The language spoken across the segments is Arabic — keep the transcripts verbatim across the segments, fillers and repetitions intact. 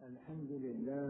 الحمد لله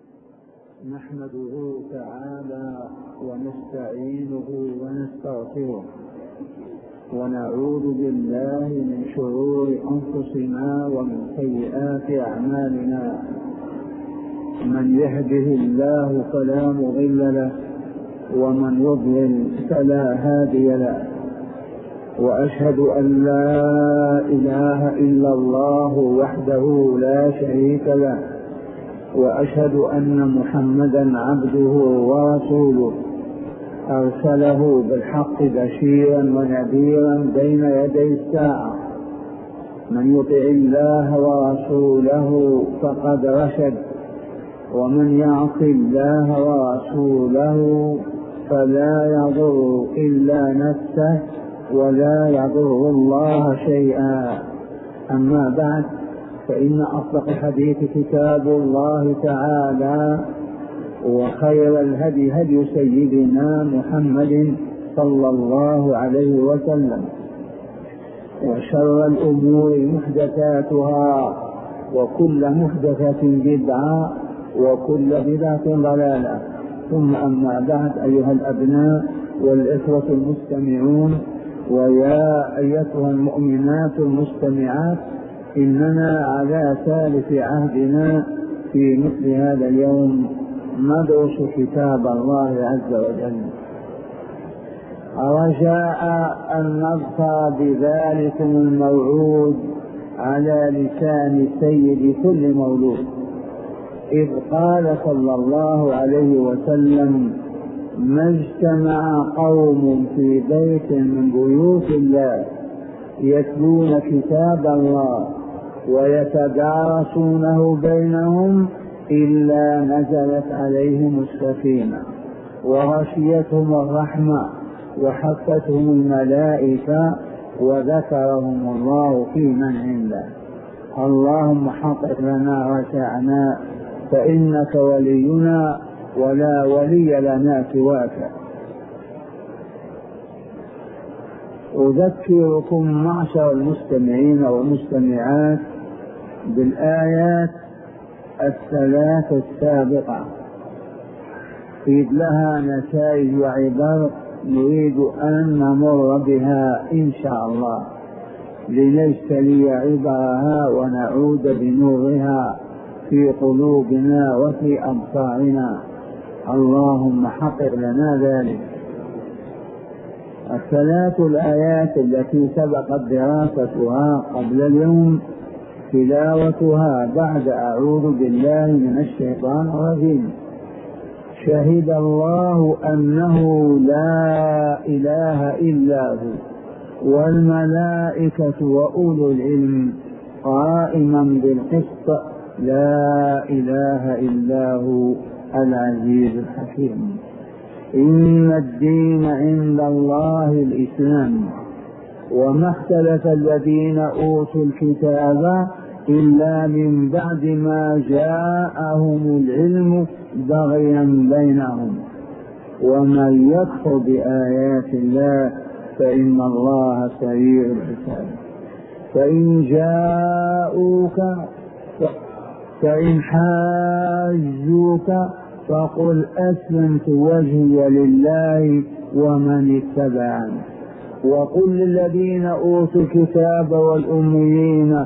نحمده تعالى ونستعينه ونستغفره ونعوذ بالله من شرور أنفسنا ومن سيئات أعمالنا. من يهده الله فلا مضل له ومن يضلل فلا هادي له، وأشهد أن لا إله إلا الله وحده لا شريك له، وأشهد أن محمدا عبده ورسوله أرسله بالحق بشيرا ونذيرا بين يدي الساعة. من يطع الله ورسوله فقد رشد، ومن يعص الله ورسوله فلا يضر إلا نفسه ولا يضر الله شيئا. أما بعد، فإن أصدق الحديث كتاب الله تعالى، وخير الهدي هدي سيدنا محمد صلى الله عليه وسلم، وشر الأمور محدثاتها، وكل محدثة بدعة، وكل بدعة ضلالة. ثم أما بعد، أيها الأبناء والإخوة المستمعون، ويا أيتها المؤمنات المستمعات، إننا على ثالث عهدنا في مثل هذا اليوم ندرس كتاب الله عز وجل، رجاء أن نظفر بذلكم الموعود على لسان سيد كل مولود، إذ قال صلى الله عليه وسلم: ما اجتمع قوم في بيت من بيوت الله يتلون كتاب الله ويتدارسونه بينهم إلا نزلت عليهم السكينة وغشيتهم الرحمة وحفتهم الملائكة وذكرهم الله في من عنده. اللهم حقق لنا رجاءنا، فإنك ولينا ولا ولي لنا سواك. أذكركم معشر المستمعين والمستمعات بالآيات الثلاث السابقة، إذ لها نتائج وعبر نريد أن نمر بها إن شاء الله لنجتلي عبرها ونعود بنورها في قلوبنا وفي أبصارنا. اللهم حقق لنا ذلك. الثلاث الآيات التي سبقت دراستها قبل اليوم تلاوتها بعد أعوذ بالله من الشيطان الرجيم. شهد الله أنه لا إله إلا هو والملائكة وأولو العلم قائما بالقسط لا إله إلا هو العزيز الحكيم. إن الدين عند الله الإسلام، وما اختلف الذين أوتوا الكتاب إلا من بعد ما جاءهم العلم بغيا بينهم، ومن يكفر بآيات الله فإن الله سريع الحساب. فإن جاءوك فإن حاجوك فقل أسلمت وجهي لله ومن اتبعني، وقل للذين أوتوا الكتاب والأميين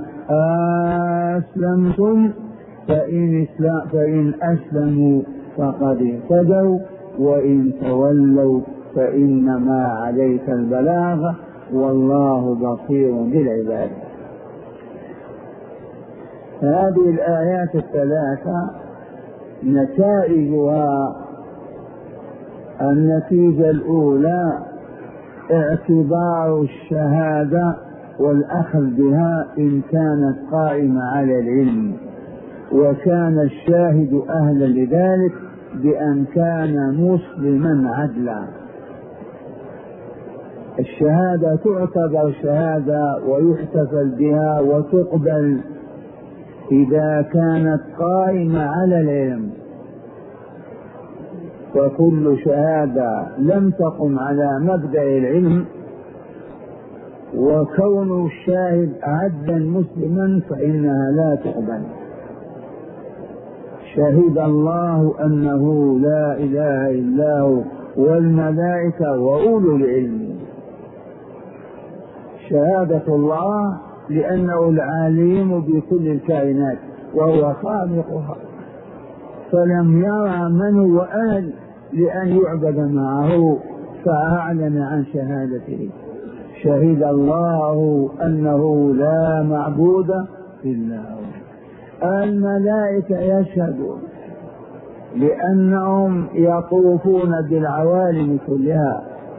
أسلمتم فإن, فإن أسلموا فقد اهتدوا، وإن تولوا فإنما عليك البلاغ والله بصير بالعباد. هذه الآيات الثلاثة نتائجها: النتيجة الأولى اعتبار الشهادة والأخذ بها إن كانت قائمة على العلم، وكان الشاهد أهلا لذلك بأن كان مسلما عدلا. الشهادة تعتبر شهادة ويحتفل بها وتقبل إذا كانت قائمة على العلم، وكل شهادة لم تقم على مبدأ العلم وكون الشاهد عبدا مسلما فإنها لا تقبل. شهد الله أنه لا إله إلا هو والملائكة وأولو العلم. شهادة الله لأنه العليم بكل الكائنات وهو خالقها، فلم يرى من هو أهل لأن يعبد معه فأعلن عن شهادته. شهد الله أنه لا معبود إلا هو. الملائكة يشهدون لأنهم يطوفون بالعوالم كلها،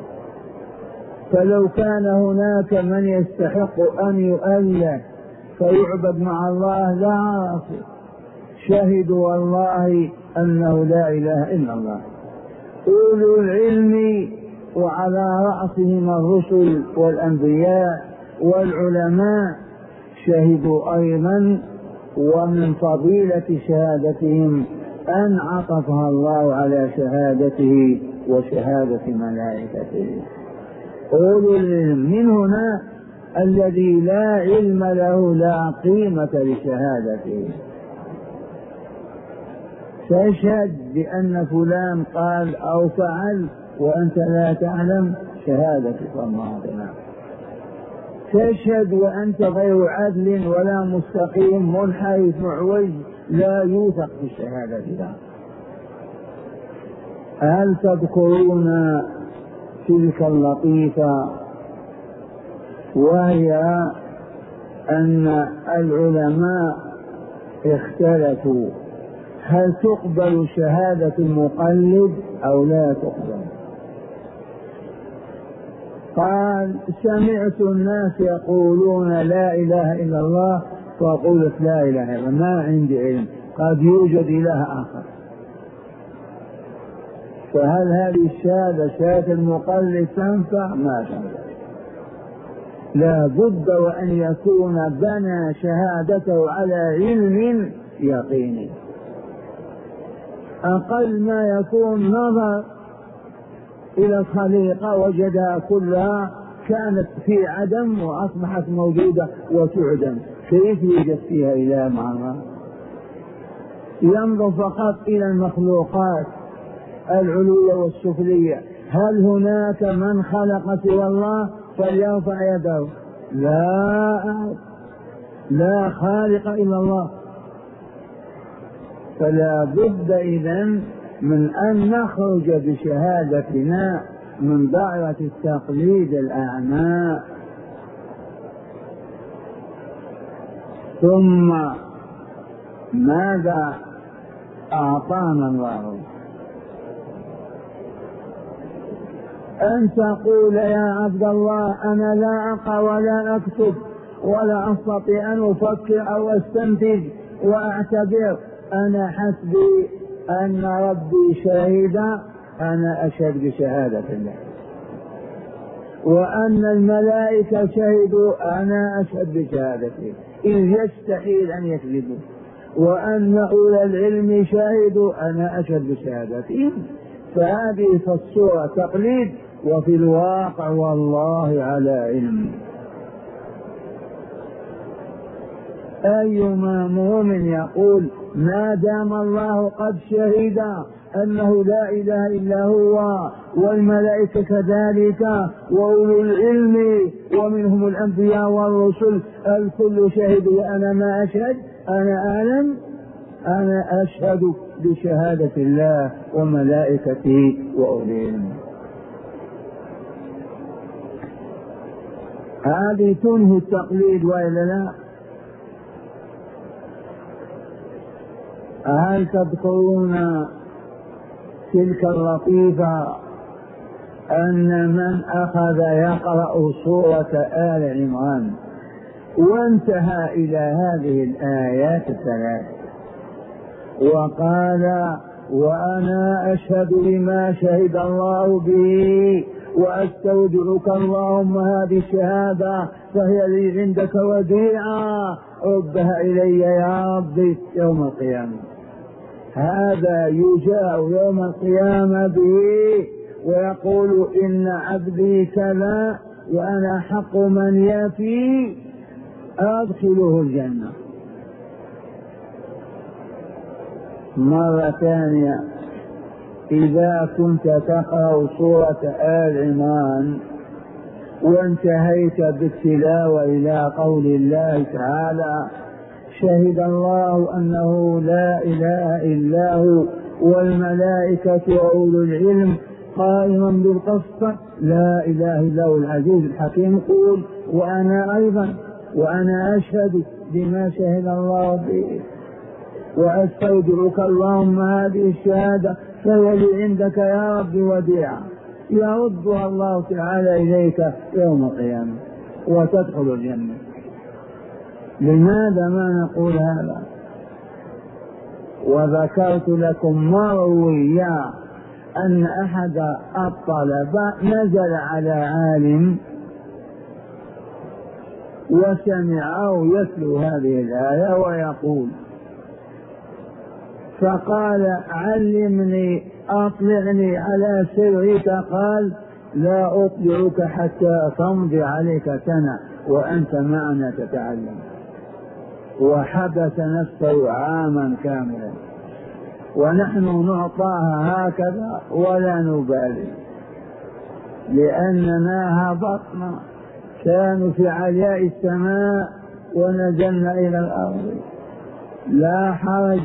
فلو كان هناك من يستحق أن يؤله فيعبد مع الله لا عرفوا. شهدوا والله أنه لا إله إلا الله. أولو العلم وعلى رأسهم الرسل والأنبياء والعلماء شهدوا أيضا، ومن فضيلة شهادتهم أن عطفها الله على شهادته وشهادة ملائكته. أولو العلم من هنا الذي لا علم له لا قيمة لشهادته. تشهد بأن فلان قال أو فعل وأنت لا تعلم، شهادتك الله تعالى. تشهد وأنت غير عدل ولا مستقيم منحرف معوج، لا يوثق بالشهادة له. هل تذكرون تلك اللطيفة وهي أن العلماء اختلفوا هل تقبل شهادة المقلد أو لا تقبل؟ قال سمعت الناس يقولون لا إله إلا الله فقلت لا إله إلا الله، ما عندي علم، قد يوجد إله آخر. فهل هذه الشهادة شهادة المقلد تنفع؟ ما تنفع. لا بد وأن يكون بنى شهادته على علم يقيني. أقل ما يكون نظر إلى الخليقة وجدها كلها كانت في عدم وأصبحت موجودة وتعدم، كيف يوجد فيها إله مع الله؟ ينظر فقط إلى المخلوقات العلوية والسفلية. هل هناك من خلق سوى الله؟ فليرفع يده. لا لا خالق إلا الله. فلا بد إذن من أن نخرج بشهادتنا من دائرة التقليد الأعمى. ثم ماذا أعطانا الله؟ أن تقول يا عبد الله أنا لا أقرأ ولا أكتب ولا أستطيع أن أفكر أو أستنتج وأعتبر، أنا حسبي أن ربي شهد، أنا أشهد بشهادة الله، وأن الملائكة شهدوا، أنا أشهد بشهادته، إذ يستحيل أن يكذبوا، وأن أولى العلم شهدوا، أنا أشهد بشهادته. فهذه في الصورة تقليد، وفي الواقع والله على علم. أيما مؤمن يقول ما دام الله قد شهد أنه لا إله إلا هو والملائكة كذلك وأولو العلم ومنهم الأنبياء والرسل الكل شهد وأنا ما أشهد، أنا أعلم، أنا أشهد بشهادة الله وملائكته وأولي العلم. هذه تنهي التقليد وإلا لا؟ هل تذكرون تلك اللطيفة أن من أخذ يقرأ سورة آل عمران وانتهى إلى هذه الآيات الثلاث وقال وأنا أشهد بما شهد الله به وأستودعك اللهم هذه الشهادة فهي لي عندك وديعة ردها إلي يا ربي يوم القيامة، هذا يجاء يوم القيامة به ويقول إن عبدي كذا وأنا حق من يفي أدخله الجنة. مرة ثانية، إذا كنت تقرأ سورة آل عمران وانتهيت بالتلاوة إلى قول الله تعالى: شهد الله أنه لا إله إلا هو والملائكة وأولو العلم قائما بالقسط لا إله إلا هو العزيز الحكيم. قول: وأنا أيضا وأنا أشهد بما شهد الله به، وأستودعك اللهم هذه الشهادة فهي لي عندك يا رب وديعة، يردها الله تعالى إليك يوم القيامة وتدخل الجنة. لماذا ما نقول هذا؟ وذكرت لكم مرويا أن أحد الطلبة نزل على عالم وسمعه يتلو هذه الآية ويقول، فقال: علمني أطلعني على سرك. قال: لا أطلعك حتى تمضي عليك سنة وأنت معنا تتعلم. وحبس نفسه عاما كاملا، ونحن نعطاها هكذا ولا نبالي، لأننا هبطنا، كانوا في علياء السماء ونزلنا إلى الأرض، لا حرج.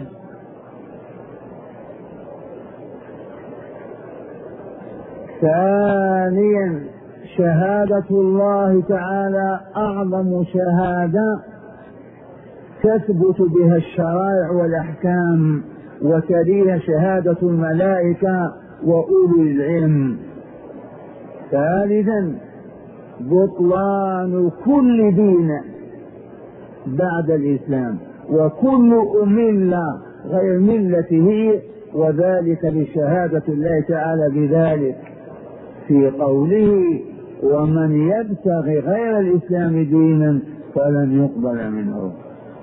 ثانيا، شهادة الله تعالى أعظم شهادة تثبت بها الشرائع والأحكام، وتليها شهادة الملائكة وأولو العلم. ثالثا، بطلان كل دين بعد الإسلام وكل ملة غير ملته، وذلك لشهادة الله تعالى بذلك في قوله: ومن يبتغي غير الإسلام دينا فلن يقبل منه.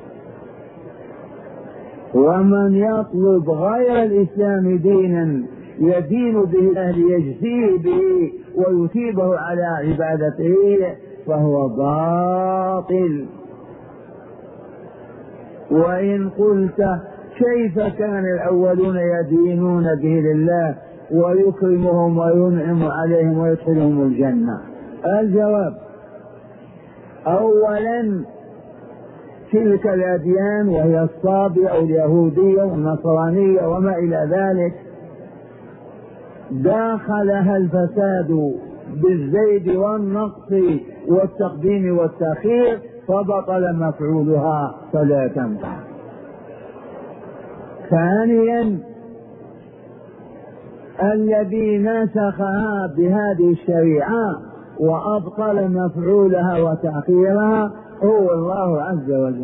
ومن يطلب غير الإسلام دينا يدين به الله ليجزيه به ويثيبه على عبادته فهو باطل. وإن قلت: كيف كان الأولون يدينون به لله ويكرمهم وينعم عليهم ويدخلهم الجنة؟ الجواب: أولا، تلك الأديان وهي الصابئة أو اليهودية والنصرانية وما إلى ذلك داخلها الفساد بالزيد والنقص والتقديم والتأخير، فبطل مفعولها فلا تنفع. ثانيا، الذي نسخها بهذه الشريعة وأبطل مفعولها وتأخيرها هو الله عز وجل.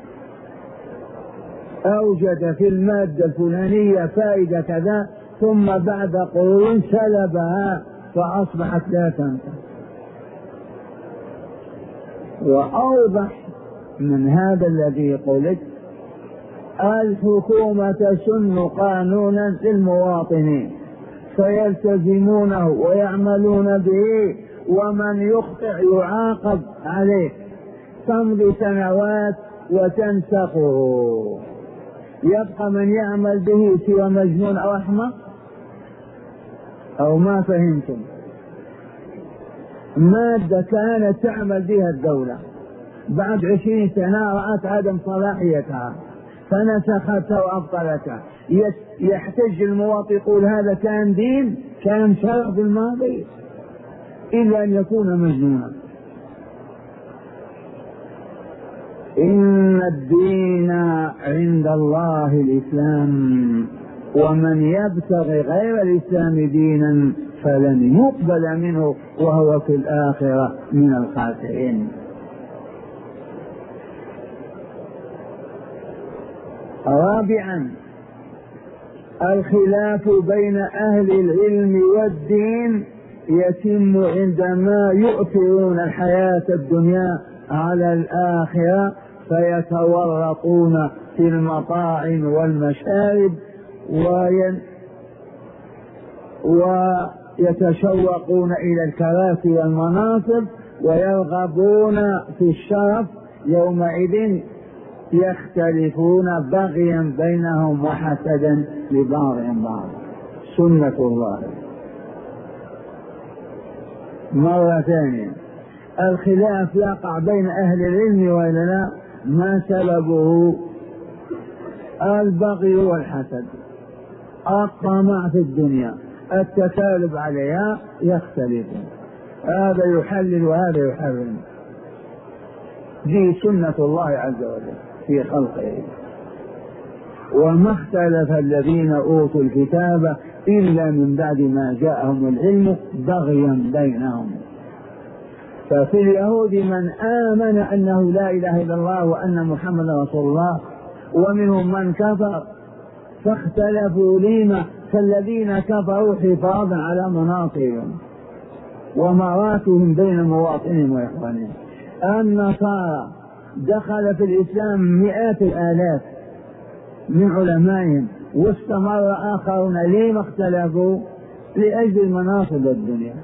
أوجد في المادة الفلانية فائدة كذا، ثم بعد قرون سلبها فأصبحت لا تنفع. وأوضح من هذا الذي قلت: الحكومة تسن قانونا للمواطنين فيلتزمونه ويعملون به، ومن يخطئ يعاقب عليه، تمضي سنوات وتنسخه، يبقى من يعمل به سوى مجنون أو أحمق؟ أو ما فهمتم؟ مادة كانت تعمل بها الدولة، بعد عشرين سنة رأت عدم صلاحيتها فنسختها وأبطلتها، يحتج المواطن يقول هذا كان دين، كان شرع في الماضي، إلا أن يكون مجنونا. إن الدين عند الله الإسلام، ومن يبتغي غير الإسلام دينا فلن يقبل منه وهو في الآخرة من الخاسرين. رابعا، الخلاف بين أهل العلم والدين يتم عندما يؤثرون الحياة الدنيا على الآخرة، فيتورطون في المطاعم والمشارب ويتشوقون إلى الكراسي والمناصب ويرغبون في الشرف. يومئذ يختلفون بغيا بينهم وحسدا لبعضهم بعض. سنة الله. مرة ثانية، الخلاف يقع بين أهل العلم وإلا لا؟ ما سببه؟ البغي والحسد، الطمع في الدنيا، التكالب عليها، يختلفون، هذا يحلل وهذا يحرم. دي سنة الله عز وجل في خلقه. وما اختلف الذين أوتوا الكتاب إلا من بعد ما جاءهم العلم بغيا بينهم. ففي اليهود من آمن أنه لا إله إلا الله وأن محمد رسول الله، ومنهم من كفر، فاختلفوا لما؟ فالذين كفروا حفاظا على مناصبهم ومراتهم بين مواطنهم وإخوانهم. النصارى دخل في الإسلام مئات الآلاف من علمائهم، واستمر آخرون. لما اختلفوا؟ لأجل المناصب الدنيا.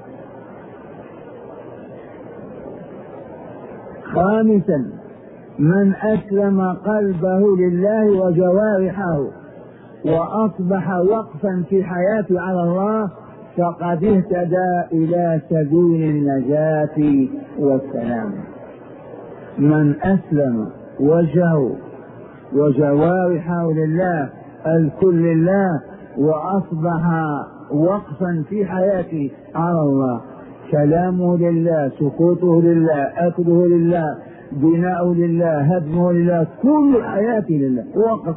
خامسا، من أسلم قلبه لله وجوارحه وأصبح وقفا في حياته على الله فقد اهتدى إلى سبيل النجاة والسلام. من أسلم وجهه وجوارحه لله، الكل لله، وأصبح وقفا في حياته على الله، كلامه لله، سكوته لله، أكله لله، بناؤه لله، هدمه لله، كل حياته لله، وقف.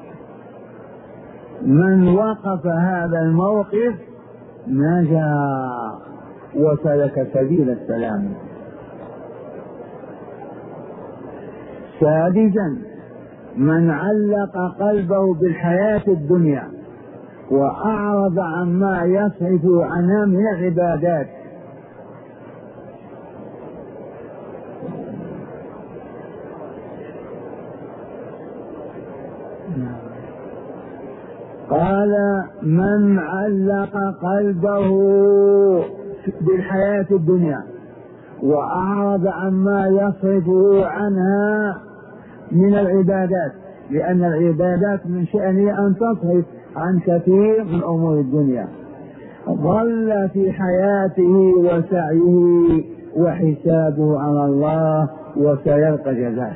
من وقف هذا الموقف نجا وسلك سبيل السلام. سادسا، من علق قلبه بالحياة الدنيا وأعرض عما يصرف عنها من العبادات. قال: من علق قلبه بالحياة الدنيا وأعرض عما يصرفه عنها من العبادات، لأن العبادات من شأنها أن تصرف عن كثير من أمور الدنيا، ضل في حياته وسعيه وحسابه على الله وسيلقى جزاءه.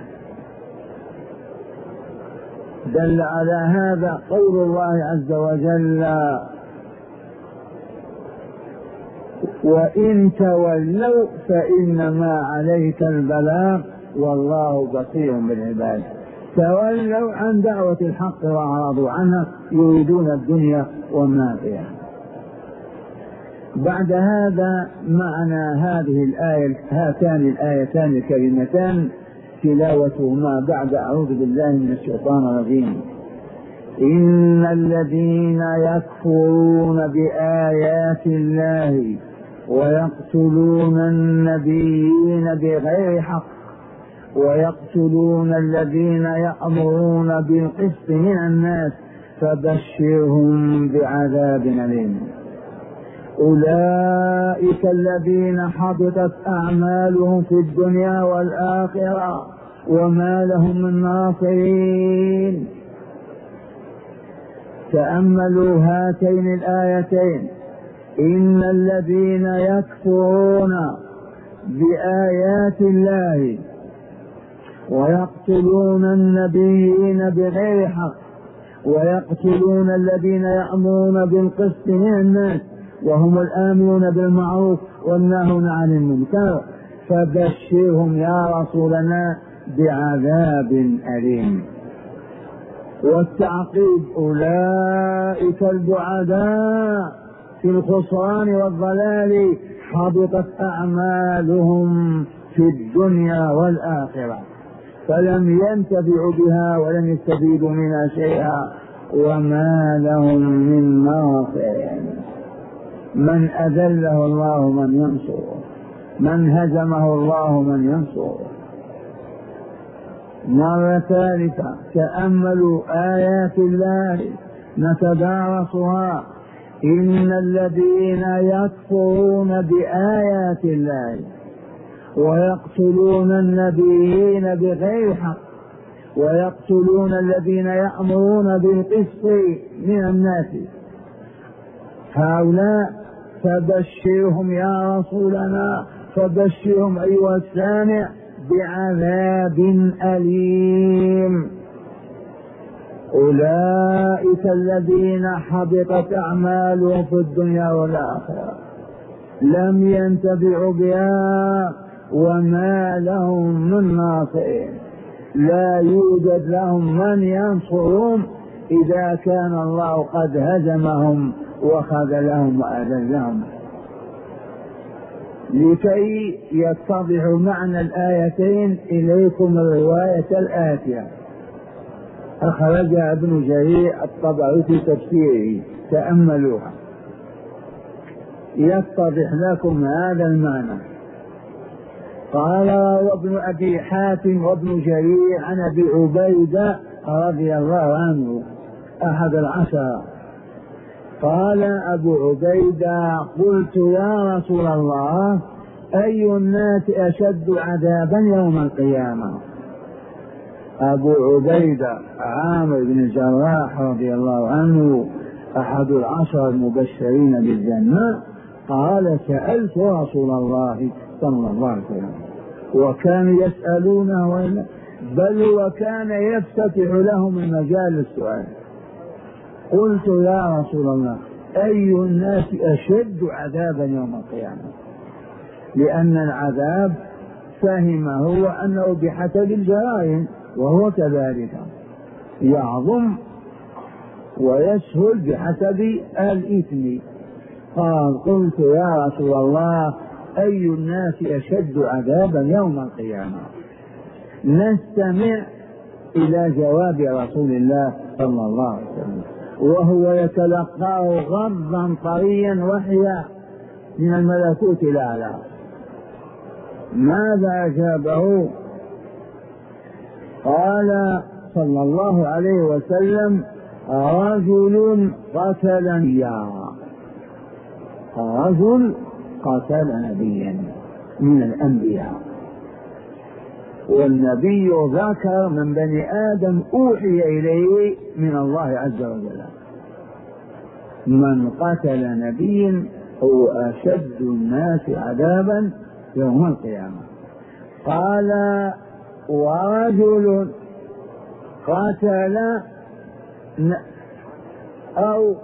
دل على هذا قول الله عز وجل: وإن تولوا فإنما عليك البلاغ والله بصير بالعباد. تولوا عن دعوة الحق وأعرضوا عنها، يريدون الدنيا وما فيها. بعد هذا معنى هذه الآية، هاتان الآيتان الكريمتان تلاوتهما بعد أعوذ بالله من الشيطان الرجيم: إن الذين يكفرون بآيات الله ويقتلون النبيين بغير حق ويقتلون الذين يأمرون بالقسط من الناس فبشرهم بعذاب أليم. أولئك الذين حبطت أعمالهم في الدنيا والآخرة وما لهم من ناصرين. تأملوا هاتين الآيتين: إن الذين يكفرون بآيات الله ويقتلون النبيين بغير حق ويقتلون الذين يأمرون بالقسط من الناس وهم الآمرون بالمعروف والناهون عن المنكر فبشرهم يا رسولنا بعذاب أليم. والتعقيب: أولئك البعداء في الخسران والضلال حبطت أعمالهم في الدنيا والآخرة فلم ينتفعوا بها ولم يستفيدوا منها شيئا وما لهم من ناصر. من أذله الله من ينصره، من هزمه الله من ينصره. مرة ثالثة: تأملوا آيات الله نتدارسها. إن الذين يكفرون بآيات الله ويقتلون النبيين بغير حق ويقتلون الذين يأمرون بالقسط من الناس. هؤلاء فبشرهم يا رسولنا، فبشرهم أيها السامع بعذاب أليم. أولئك الذين حبطت أعمالهم في الدنيا والآخرة، لم ينتفعوا بها وما لهم من ناصرين، لا يوجد لهم من ينصرهم إذا كان الله قد هزمهم وخذلهم وأذلهم. لكي يتضح معنى الآيتين إليكم الرواية الآتية، أخرجها ابن جرير الطبري في تفسيره، تأملوها يتضح لكم هذا المعنى. قال وابن أبي حاتم وابن جرير عن أبي عبيدة رضي الله عنه أحد العشرة، قال أبو عبيدة قلت يا رسول الله أي الناس أشد عذابا يوم القيامة؟ أبو عبيدة عامر بن الجراح رضي الله عنه أحد العشر المبشرين بالجنة قال سألت رسول الله صلى الله عليه وسلم، وكانوا يسألونه بل وكان يفتتح لهم المجال السؤال. قلت يا رسول الله أي الناس أشد عذابا يوم القيامة؟ لأن العذاب فهمه هو أنه بحسب الجرائم، وهو كذلك يعظم ويسهل بحسب الإثم. قال قلت يا رسول الله أي الناس أشد عذابا يوم القيامة؟ نستمع إلى جواب رسول الله صلى الله عليه وسلم وهو يتلقاه غضا طريا وحيا من الملكوت الأعلى. ماذا أجابه؟ قال صلى الله عليه وسلم رجل قتل نبيا، رجل قتل نبيا من الأنبياء، والنبي ذكر من بني آدم أوحي إليه من الله عز وجل. من قتل نبيا هو أشد الناس عذابا يوم القيامة. قال ورجل قتل أو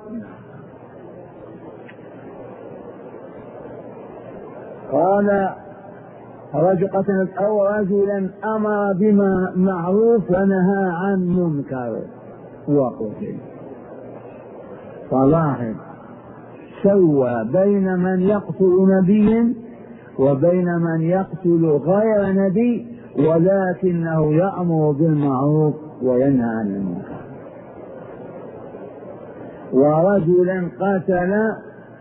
قال رجل قتل أو رجلا أمر بما معروف ونهى عن منكر وقتل. فلاحظ سوى بين من يقتل نبيا وبين من يقتل غير نبي، ولكنه يأمر بالمعروف وينهى عن المنكر. ورجلا قتل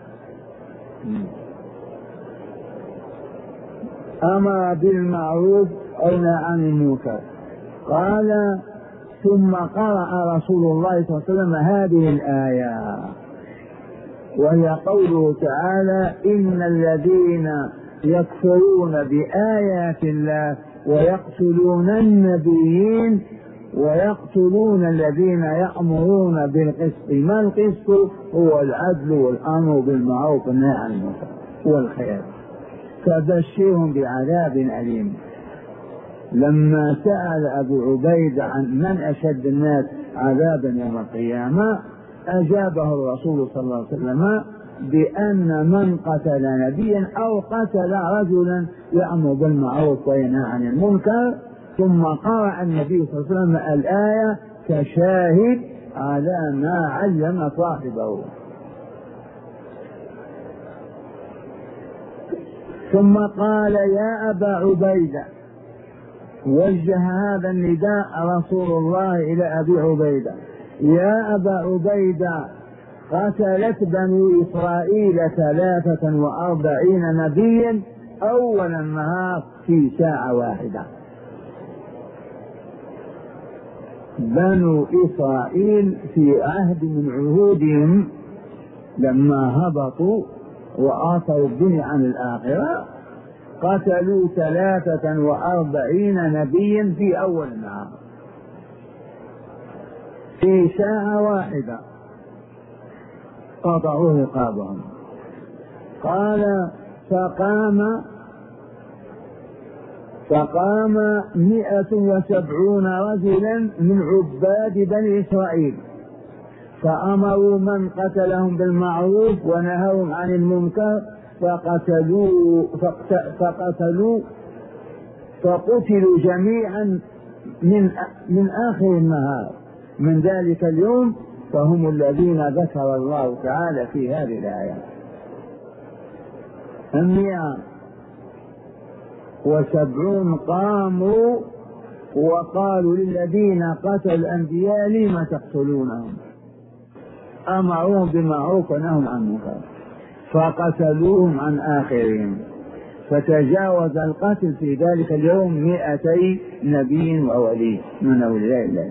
أمر بالمعروف أو نهى عن المنكر. قال ثم قرأ رسول الله صلى الله عليه وسلم هذه الآية، وهي قوله تعالى إن الذين يكفرون بآيات الله ويقتلون النبيين ويقتلون الذين يأمرون بالقسط. ما القسط؟ هو العدل والأمر بالمعروف والنهي عن المنكر والخير. فبشرهم بعذاب أليم. لما سأل أبو عبيدة عن من أشد الناس عذابا يوم القيامة أجابه الرسول صلى الله عليه وسلم بأن من قتل نبيا أو قتل رجلا يأمر بالمعروف وينهى عن المنكر. ثم قرأ النبي صلى الله عليه وسلم الآية كشاهد على ما علم صاحبه. ثم قال يا أبا عبيدة، وجه هذا النداء رسول الله إلى أبي عبيدة، يا أبا عبيدة قتلت بنو إسرائيل ثلاثة وأربعين نبيا أول النهار في ساعة واحدة. بنو إسرائيل في عهد من عهودهم لما هبطوا وآثروا الدنيا عن الآخرة قتلوا ثلاثة وأربعين نبيا في أول النهار. في ساعة واحدة قطعوا رقابهم. قال فقام فقام مئة وسبعون رجلا من عباد بني إسرائيل فأمروا من قتلهم بالمعروف ونهوا عن المنكر فقتلوا فقتلوا فقتلوا جميعا من من آخر النهار من ذلك اليوم، فهم الذين ذكر الله تعالى في هذه الآية. المئة وسبعون قاموا وقالوا للذين قتلوا الأنبياء لم تقتلونهم، أمروا بالمعروف ونهوا عن المنكر فقتلوهم عن آخرهم، فتجاوز القتل في ذلك اليوم مئتي نبي وولي من أولياء الله.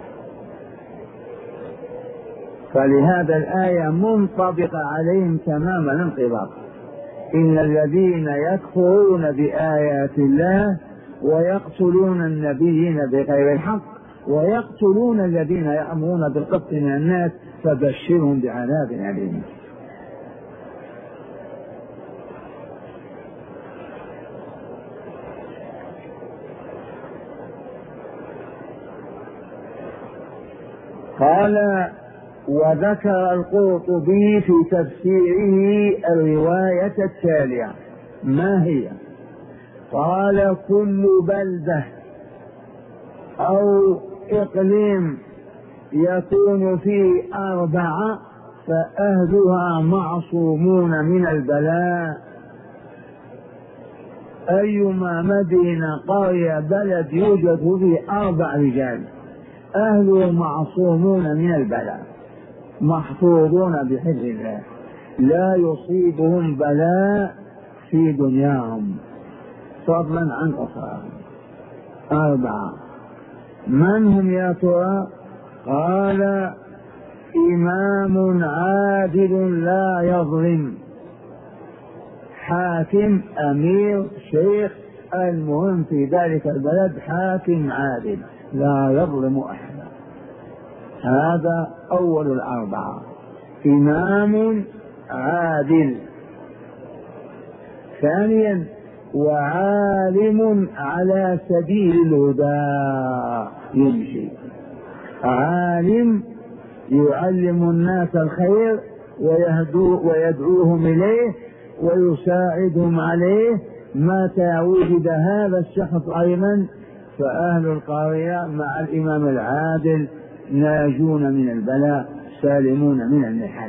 فلهذا الآية منطبقة عليهم تمام الانطباق. إن الذين يكفرون بآيات الله ويقتلون النبيين بغير الحق ويقتلون الذين يأمرون بالقسط من الناس فبشرهم بعذاب أليم. قال وذكر القرطبي في تفسيره الرواية التالية. ما هي؟ قال كل بلدة أو إقليم يكون فيه أربعة فأهلها معصومون من البلاء. أيما مدينة قرية بلد يوجد فيه أربع رجال أهله معصومون من البلاء محفوظون بحفظ الله لا يصيبهم بلاء في دنياهم فضلا عن أخراهم. أربعة. من هم يا ترى؟ قال إمام عادل لا يظلم، حاكم أمير شيخ، المهم في ذلك البلد حاكم عادل لا يظلم أحدا. هذا أول الأربعة، إمام عادل. ثانيا وعالم على سبيل الهدى يمشي، عالم يعلم الناس الخير ويدعوهم إليه ويساعدهم عليه. متى وجد هذا الشخص أيضا فأهل القرية مع الإمام العادل ناجون من البلاء سالمون من المحن.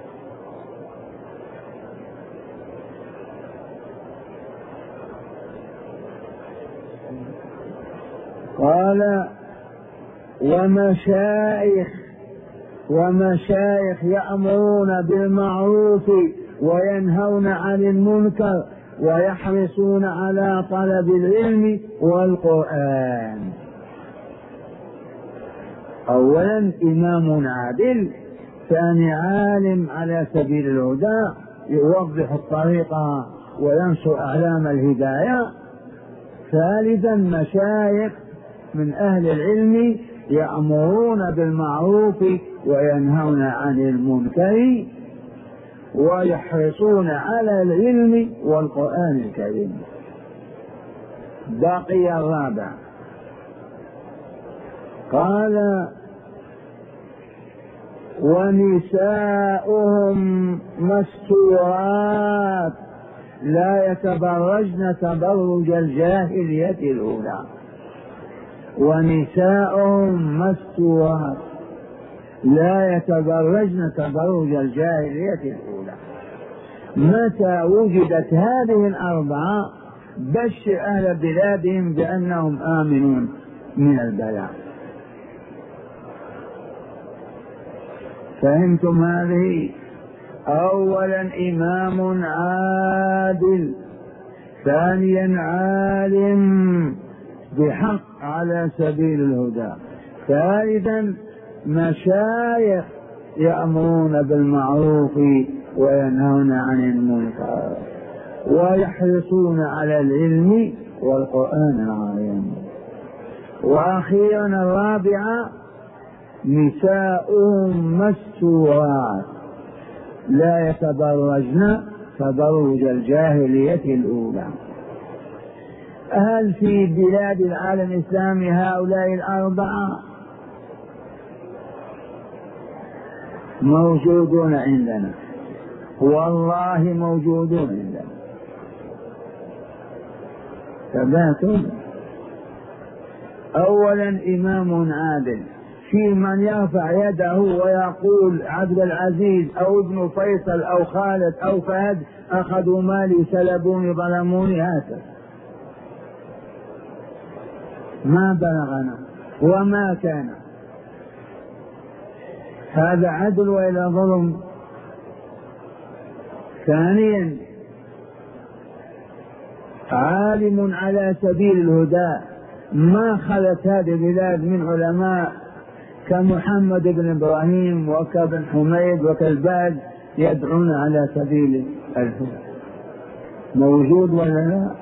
قال ومشايخ ومشايخ يأمرون بالمعروف وينهون عن المنكر ويحرصون على طلب العلم والقرآن. أولا إمام عادل، ثاني عالم على سبيل الهدى يوضح الطريق وينشر أعلام الهداية، ثالثا مشايخ من أهل العلم يأمرون بالمعروف وينهون عن المنكر ويحرصون على العلم والقرآن الكريم. بقي الرابع. قال ونساؤهم مستورات لا يتبرجن تبرج الجاهلية الأولى. ونساؤهم مستورات لا يتبرجن تبرج الجاهلية الأولى. متى وجدت هذه الأربعة بشر أهل بلادهم بأنهم آمنون من البلاء. فهمتم هذه؟ أولا إمام عادل، ثانيا عالم بحق على سبيل الهدى، ثالثا مشايخ يأمرون بالمعروف وينهون عن المنكر ويحرصون على العلم والقرآن العظيم. وأخيرا الرابعة نساؤهم مستورات لا يتبرجن تبرج الجاهلية الأولى. هل في بلاد العالم الإسلامي هؤلاء الأربعة؟ موجودون عندنا، والله موجودون عندنا. ثباتهم. أولا إمام عادل، في من يرفع يده ويقول عبد العزيز أو ابن فيصل أو خالد أو فهد أخذوا مالي سلبوني ظلموني، هذا ما بلغنا وما كان. هذا عدل وإلى ظلم. ثانيا عالم على سبيل الهدى، ما خلت هذه البلاد من علماء كمحمد بن إبراهيم وكابن حميد وكالباز يدعون على سبيل الهدى. موجود ولا لا؟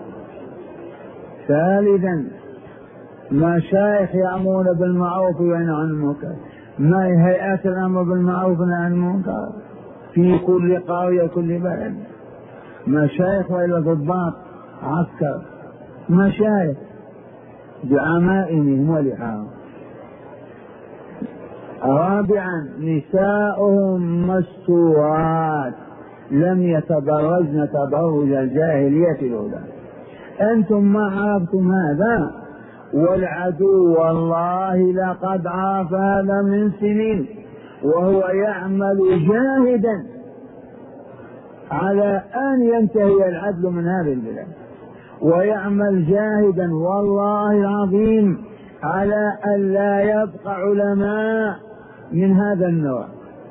ثالثا مشايخ يأمرون بالمعروف وينهون عن المنكر. ما هي هيئات الأمر بالمعروف والنهي عن المنكر في كل قرية كل بلد؟ مشايخ وإلا ضباط عسكر؟ مشايخ بعمائمهم ولحاهم. رابعا نساؤهم مستورات لم يتبرجن تبرج الجاهلية الأولى. أنتم ما عرفتم هذا، والعدو والله لقد عرف هذا من سنين، وهو يعمل جاهدا على أن ينتهي العدل من هذه البلاد، ويعمل جاهدا والله العظيم على أن لا يبقى علماء من هذا النوع،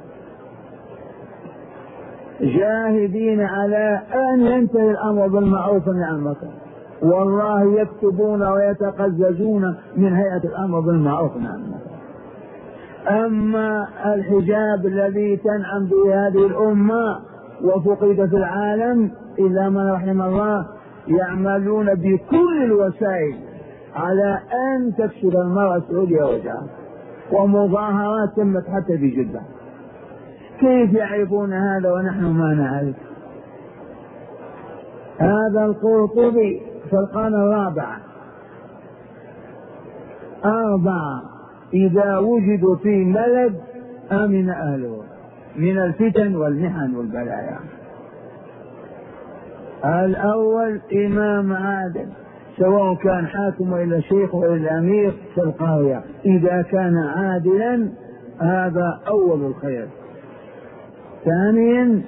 جاهدين على أن ينتهي الأمر بالمعروف والنهي عن المنكر. والله يكتبون ويتقززون من هيئة الأمر بالمعروف والنهي عن المنكر. أما الحجاب الذي تنعم به هذه الأمة وفقد في العالم إلا من رحم الله، يعملون بكل الوسائل على أن تكشف المرأة السعودية وجهها، ومظاهرات تمت حتى في جدة. كيف يعرفون هذا ونحن ما نعرف؟ هذا القرطبي في القرن الرابع. أربعة إذا وجدوا في بلد أمن أهله من الفتن والمحن والبلايا. الأول إمام عادل، سواء كان حاكم إلى شيخ وإلى أمير في القرية، إذا كان عادلا هذا أول الخير. ثانيا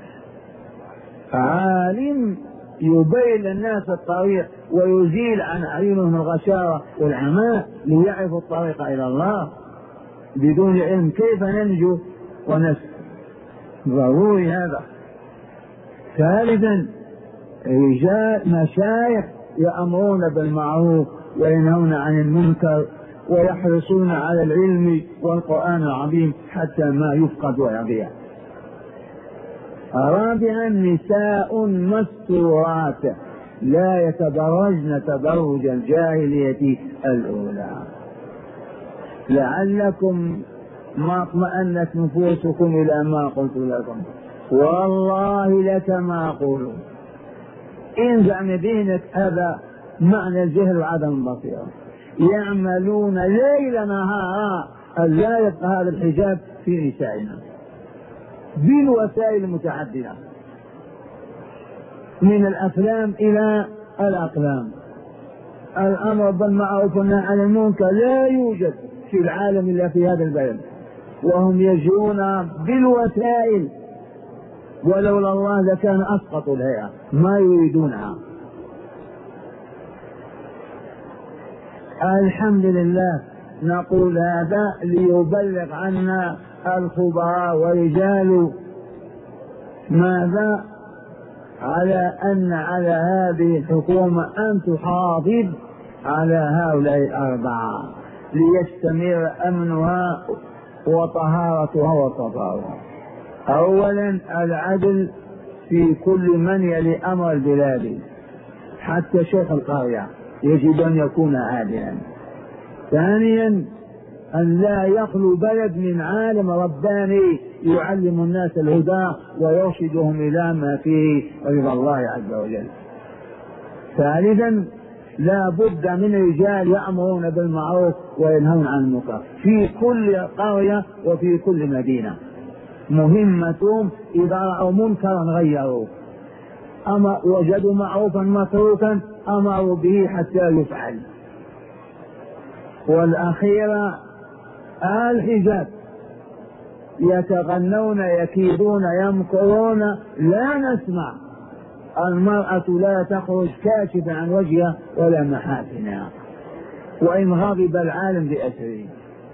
عالم يبين للناس الطريق ويزيل عن أعينهم الغشاوة والعماء ليعرفوا الطريق إلى الله. بدون علم كيف ننجو ونسلم؟ ضروري هذا. ثالثا رجال مشايخ يأمرون بالمعروف وينهون عن المنكر ويحرصون على العلم والقرآن العظيم حتى ما يفقد ويضيع. رابعا نساء مستورات لا يتبرجن تبرج الجاهلية الأولى. لعلكم ما اطمأنت نفوسكم إلى ما قلت لكم، والله لك ما أقول. انزع من ذهنك هذا معنى الجهل وعدم البصيرة. يعملون ليل نهارا أن لا يبقى هذا الحجاب في نسائنا بالوسائل المتعددة، من الأفلام إلى الأقلام. الأمر بالمعروف والنهي عن المنكر لا يوجد في العالم إلا في هذا البلد، وهم يجرون بالوسائل، ولولا الله لكان أسقط الهيئة، ما يريدونها. الحمد لله نقول هذا ليبلغ عنا الخبراء ورجال ماذا على أن على هذه الحكومة أن تحافظ على هؤلاء الأربعة ليستمر أمنها وطهارتها وصفاؤها. أولا العدل في كل من يلي أمر البلاد، حتى شيخ القرية يجب أن يكون عادلا. ثانيا أن لا يخلو بلد من عالم رباني يعلم الناس الهدى ويرشدهم إلى ما فيه رضا الله عز وجل. ثالثا لا بد من رجال يأمرون بالمعروف وينهون عن المنكر في كل قرية وفي كل مدينة. مهمتهم إذا رأوا منكرا غيروه، أما وجدوا معروفا متروكا أمروا به حتى يفعل. والأخيرة الحجاب، يتغنون يكيدون يمكرون، لا نسمع. المرأة لا تخرج كاشفة عن وجهها ولا محاسنها وإن غضب العالم بأسره.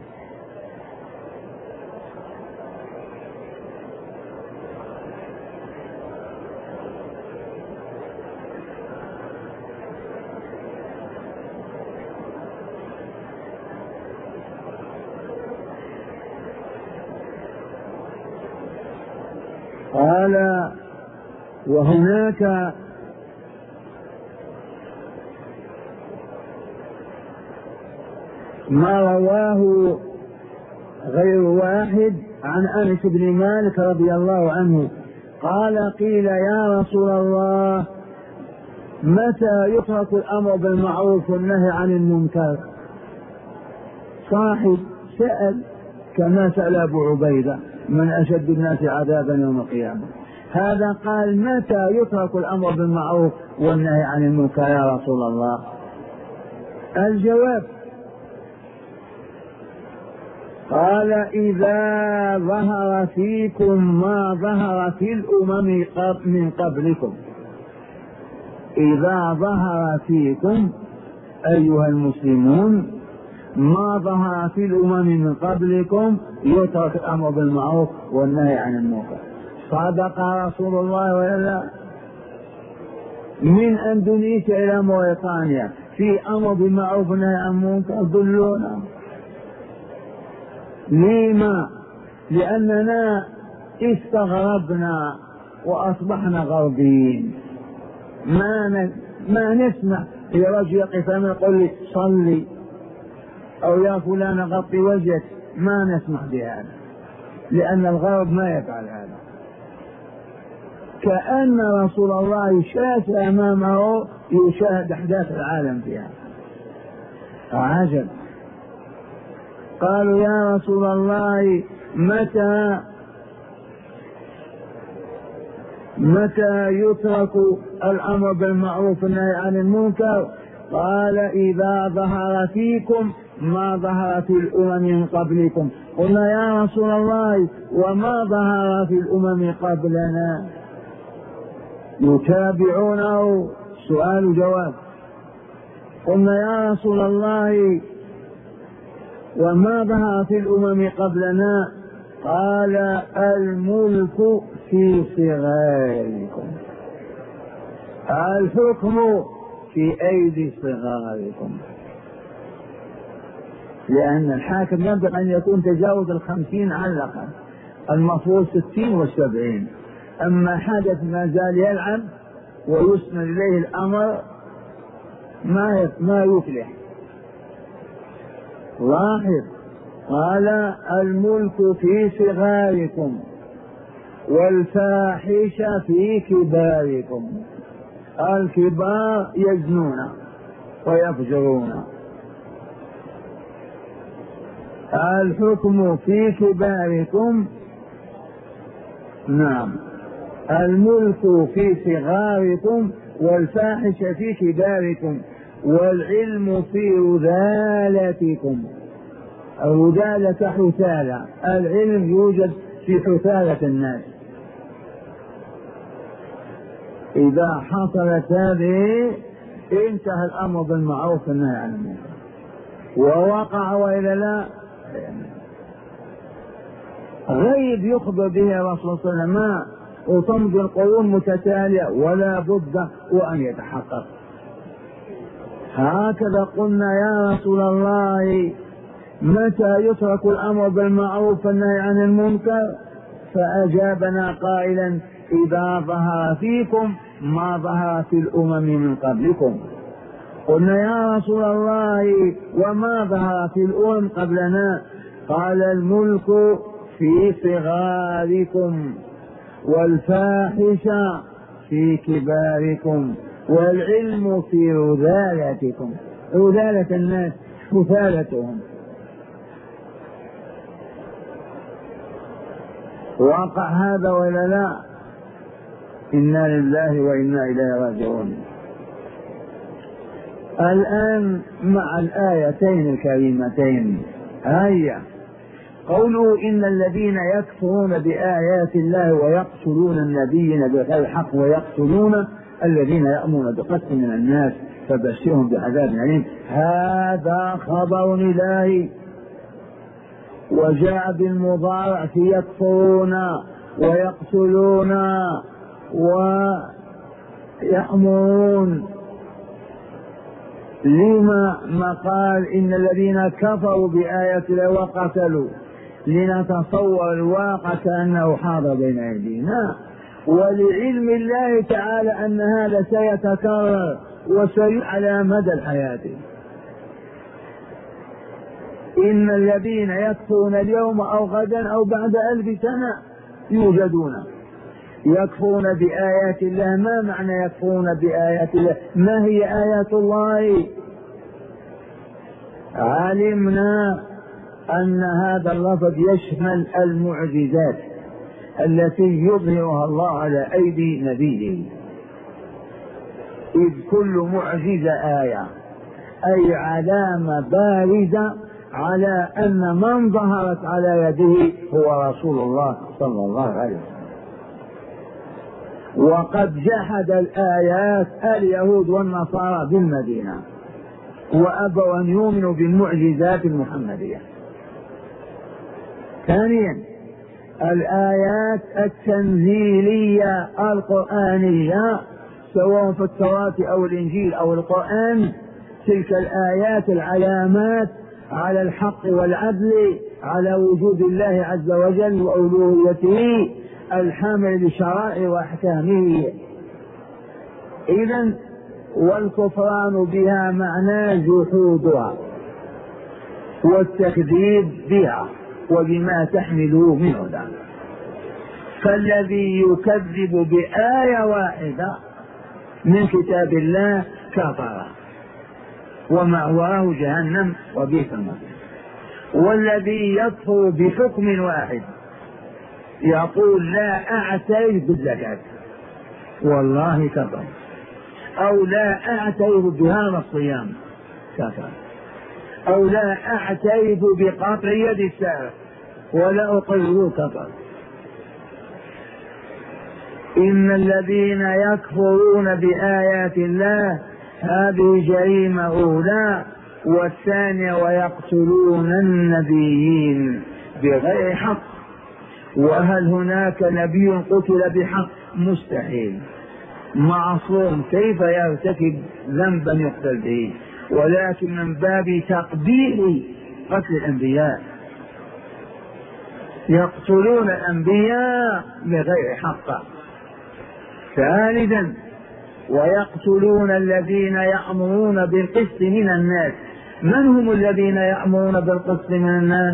قال وهناك ما رواه غير واحد عن أنس بن مالك رضي الله عنه قال قيل يا رسول الله متى يترك الأمر بالمعروف والنهي عن المنكر؟ صاحب سأل كما سأل أبو عبيدة من أشد الناس عذابا يوم القيامة. هذا قال متى يترك الأمر بالمعروف والنهي عن المنكر يا رسول الله؟ الجواب قال إذا ظهر فيكم ما ظهر في الأمم من قبلكم. إذا ظهر فيكم أيها المسلمون ما ظهر في الأمم من قبلكم يترك الأمر بالمعروف والنهي عن المنكر. صدق رسول الله ولا لا؟ من أندونيسيا إلى موريتانيا في أمر بالمعروف والنهي عن المنكر. دلونا. لما؟ لأننا استغربنا وأصبحنا غربيين. ما ن... ما نسمع في رجل يقف أمام يقول لي صلي أو يا فلان غطي وجهك، ما نسمح بهذا لأن الغرب ما يفعل هذا. كأن رسول الله شاهد أمامه يشاهد أحداث العالم فيها. عجب. قالوا يا رسول الله متى متى يترك الأمر بالمعروف والنهي عن المنكر؟ قال إذا ظهر فيكم ما ظهر في الأمم من قبلكم. قلنا يا رسول الله وما ظهر في الأمم قبلنا؟ يتابعونه. سؤال جواب. قلنا يا رسول الله وما ظهر في الأمم قبلنا؟ قال الملك في صغاركم، الحكم في أيدي صغاركم، لأن الحاكم ينبغي أن يكون تجاوز الخمسين على الأقل، المفروض ستين وسبعين. أما حدث ما زال يلعب ويسند إليه الأمر ما ما يفلح. لاحظ قال الملك في صغاركم والفاحشة في كباركم. الكبار يزنون ويفجرون. الحكم في كباركم. نعم. الملك في صغاركم والفاحشة في كباركم والعلم في رذالتكم. الرذالة حثالة، العلم يوجد في حثالة الناس. إذا حصلت هذه انتهى الأمر بالمعروف والنهي عن المنكر، ووقع وإلا لا غيب يخبر به الرسول صلى الله عليه وسلم وتمضي القرون متتالية ولا بد وأن يتحقق. هكذا قلنا يا رسول الله متى يترك الأمر بالمعروف والنهي عن المنكر؟ فأجابنا قائلا إذا ظهر فيكم ما ظهر في الأمم من قبلكم. قلنا يا رسول الله وما ظهرت الأمم قبلنا؟ قال الملك في صغاركم والفاحشة في كباركم والعلم في رذالتكم. رذالة الناس كفالتهم. وقع هذا ولا لا؟ إنا لله وإنا إليه راجعون. الآن مع الآيتين الكريمتين هيا قوله إن الذين يكفرون بآيات الله ويقتلون النبيين بغير حق ويقتلون الذين يأمرون بقتل من الناس فبشرهم بعذاب أليم. هذا خبر إلهي، وجاء بالمضارع في يكفرون ويقتلون ويأمرون. لما ما قال إن الذين كفروا بآيات الله وقتلوا؟ لنتصور الواقع كأنه حاضر بين أيدينا، ولعلم الله تعالى أن هذا سيتكرر وسيعلى على مدى الحياة. إن الذين يكفرون اليوم أو غدا أو بعد ألف سنة يوجدون يكفرون بآيات الله. ما معنى يكفرون بآيات الله؟ ما هي آيات الله؟ علمنا أن هذا اللفظ يشمل المعجزات التي يظهرها الله على أيدي نبيه، إذ كل معجزة آية، أي علامة بارزة على أن من ظهرت على يده هو رسول الله صلى الله عليه وسلم. وقد جحد الآيات اليهود والنصارى بالمدينة وأبوا أن يؤمنوا بالمعجزات المحمدية. ثانيا الآيات التنزيلية القرآنية سواء في التوراة أو الإنجيل أو القرآن، تلك الآيات العلامات على الحق والعدل، على وجود الله عز وجل وألوهيته الحامل لشرائع وأحكامه. إذن والكفران بها معناه جحودها والتكذيب بها وبما تحمله من هدى. فالذي يكذب بآية واحدة من كتاب الله كفر ومأواه جهنم وبئس المصير. والذي يكفر بحكم واحد يقول لا أعترف بالزكاة والله كفر، أو لا أعترف بهذا الصيام كفر، أو لا أعترف بقطع يد السارق ولا أقره كفر. إن الذين يكفرون بآيات الله هذه جريمة أولى. والثانية ويقتلون النبيين بغير حق. وهل هناك نبي قتل بحق؟ مستحيل، معصوم، كيف يرتكب ذنبا يقتل به؟ ولكن من باب تقبيح قتل الأنبياء يقتلون الأنبياء بغير حق. ثالثا ويقتلون الذين يأمرون بالقسط من الناس. من هم الذين يأمرون بالقسط من الناس؟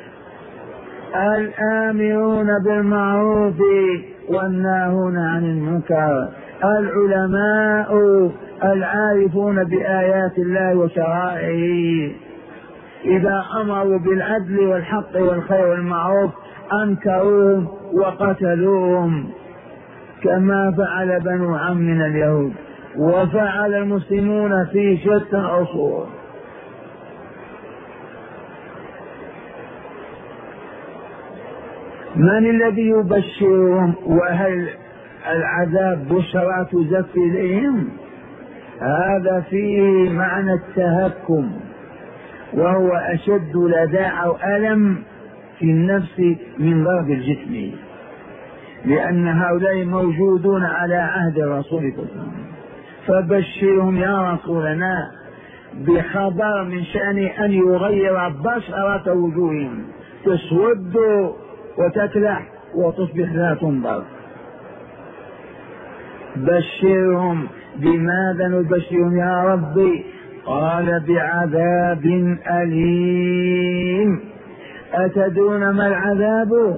الآمرون بالمعروف والناهون عن المنكر، العلماء العارفون بآيات الله وشرائعه. إذا أمروا بالعدل والحق والخير والمعروف أنكروهم وقتلوهم، كما فعل بنو عم من اليهود وفعل المسلمون في شتى العصور. من الذي يبشرهم؟ وهل العذاب بشرى تزف إليهم؟ هذا فيه معنى التهكم، وهو أشد لداء أو ألم في النفس من ضرب الجسم، لأن هؤلاء موجودون على عهد الرسول صلى الله عليه وسلم. فبشرهم يا رسولنا بخبر من شأن أن يغير بشرة وجوههم، تسود وتكلح وتصبح لا تنظر. بشرهم. بماذا نبشرهم يا ربي؟ قال بعذاب أليم. أتدرون ما العذاب؟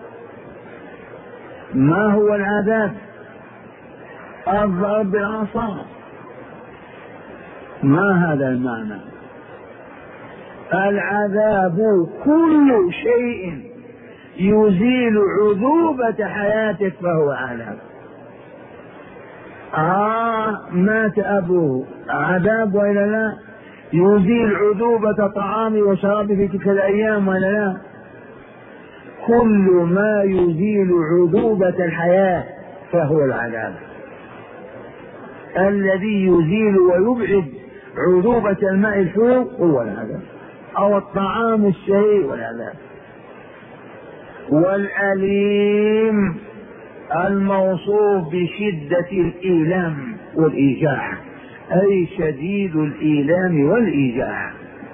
ما هو العذاب؟ الضرب بالعصا. ما هذا المعنى؟ العذاب كل شيء يزيل عذوبة حياتك فهو عذاب. آه مات أبوه عذاب وإلا لا؟ يزيل عذوبة طعامه وشرابه في تلك الأيام وإلا لا؟ كل ما يزيل عذوبة الحياة فهو العذاب. الذي يزيل ويبعد عذوبة الماء الحلو هو العذاب، أو الطعام الشهي والعذاب. والأليم الموصوف بشدة الإيلام والإيجاع، أي شديد الإيلام والإيجاع.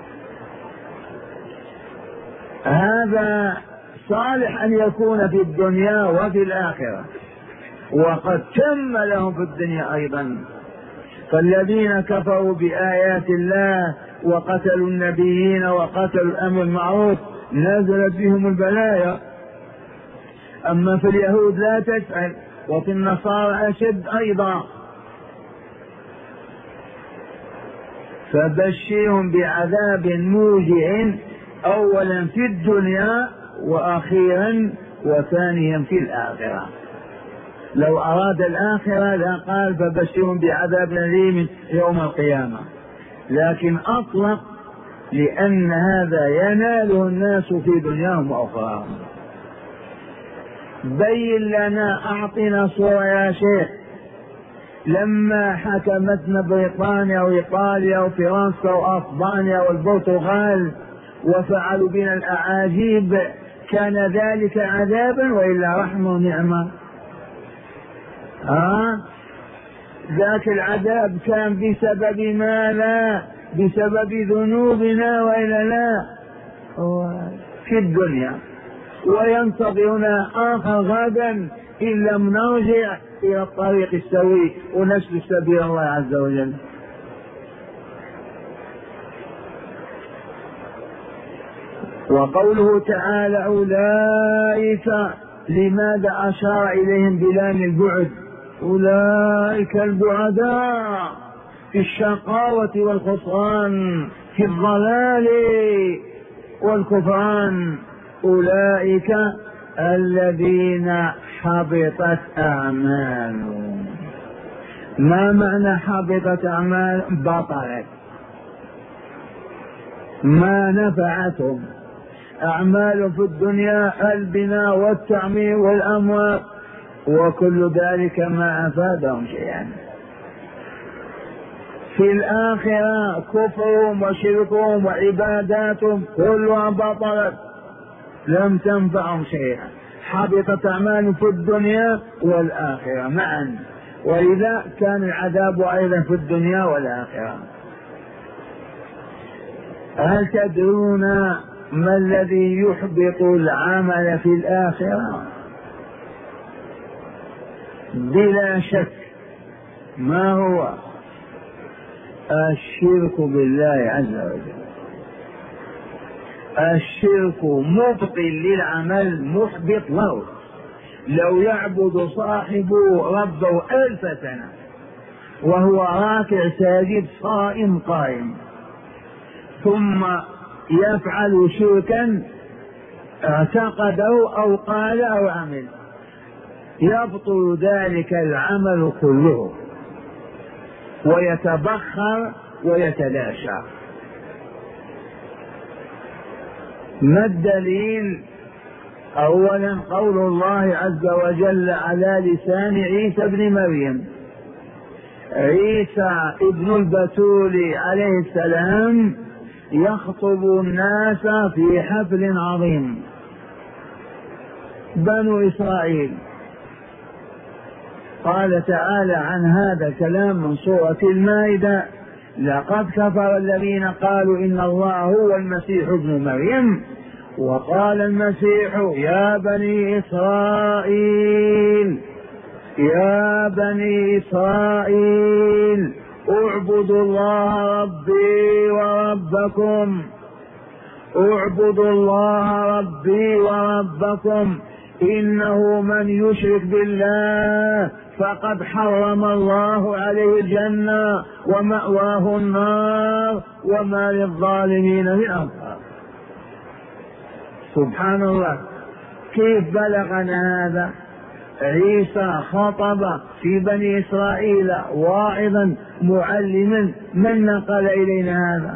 هذا صالح أن يكون في الدنيا وفي الآخرة، وقد تم لهم في الدنيا أيضا. فالذين كفروا بآيات الله وقتلوا النبيين وقتلوا الأمر المعروف نزلت بهم البلايا. أما في اليهود لا تسأل، وفي النصارى أشد أيضا. فبشرهم بعذاب موجع أولا في الدنيا وأخيرا وثانيا في الآخرة. لو أراد الآخرة لقال فبشرهم بعذاب أليم يوم القيامة، لكن أطلق لأن هذا يناله الناس في دنياهم وأخراهم. بين لنا، أعطنا صورة يا شيخ، لما حكمتنا بريطانيا وإيطاليا وفرنسا وأسبانيا والبرتغال وفعلوا بنا الأعاجيب، كان ذلك عذابا وإلا رحمة ونعمة؟ ها؟ ذاك العذاب كان بسبب ما؟ لا، بسبب ذنوبنا وإلا لا؟ في الدنيا. وينتظرنا آخر غدا إن لم نرجع إلى الطريق السوي ونسلك سبيل الله عز وجل. وقوله تعالى أولئك، لماذا أشار إليهم بلام البعد؟ أولئك البعداء في الشقاوة والخسران، في الضلال والكفران. أولئك الذين حبطت أعمالهم. ما معنى حبطت أعمال؟ بطلت، ما نفعتهم. أعمال في الدنيا البناء والتعمير والأموال، وكل ذلك ما أفادهم شيئا. في الآخرة كفرهم وشركهم وعباداتهم كلها بطلت، لم تنفعهم شيئا. حبطت أعمالهم في الدنيا والآخرة معا، ولذا كان العذاب أيضا في الدنيا والآخرة. هل تدرون ما الذي يحبط العمل في الآخرة؟ بلا شك. ما هو؟ الشرك بالله عز وجل. الشرك مبطل للعمل، محبط له. لو يعبد صاحبه ربه ألف سنة وهو راكع ساجد صائم قائم، ثم يفعل شركا اعتقده أو قال أو عمل، يبطل ذلك العمل كله ويتبخر ويتلاشى. ما الدليل؟ أولا قول الله عز وجل على لسان عيسى ابن مريم. عيسى ابن البتول عليه السلام يخطب الناس في حفل عظيم، بنو إسرائيل. قال تعالى عن هذا الكلام من سورة المائدة: لقد كفر الذين قالوا إن الله هو المسيح ابن مريم، وقال المسيح يا بني إسرائيل يا بني إسرائيل اعبدوا الله ربي وربكم اعبدوا الله ربي وربكم إنه من يشرك بالله فقد حرم الله عليه الجنة ومأواه النار وما للظالمين من أنصار. سبحان الله، كيف بلغنا هذا؟ عيسى خطب في بني إسرائيل واعظا معلما، من نقل إلينا هذا؟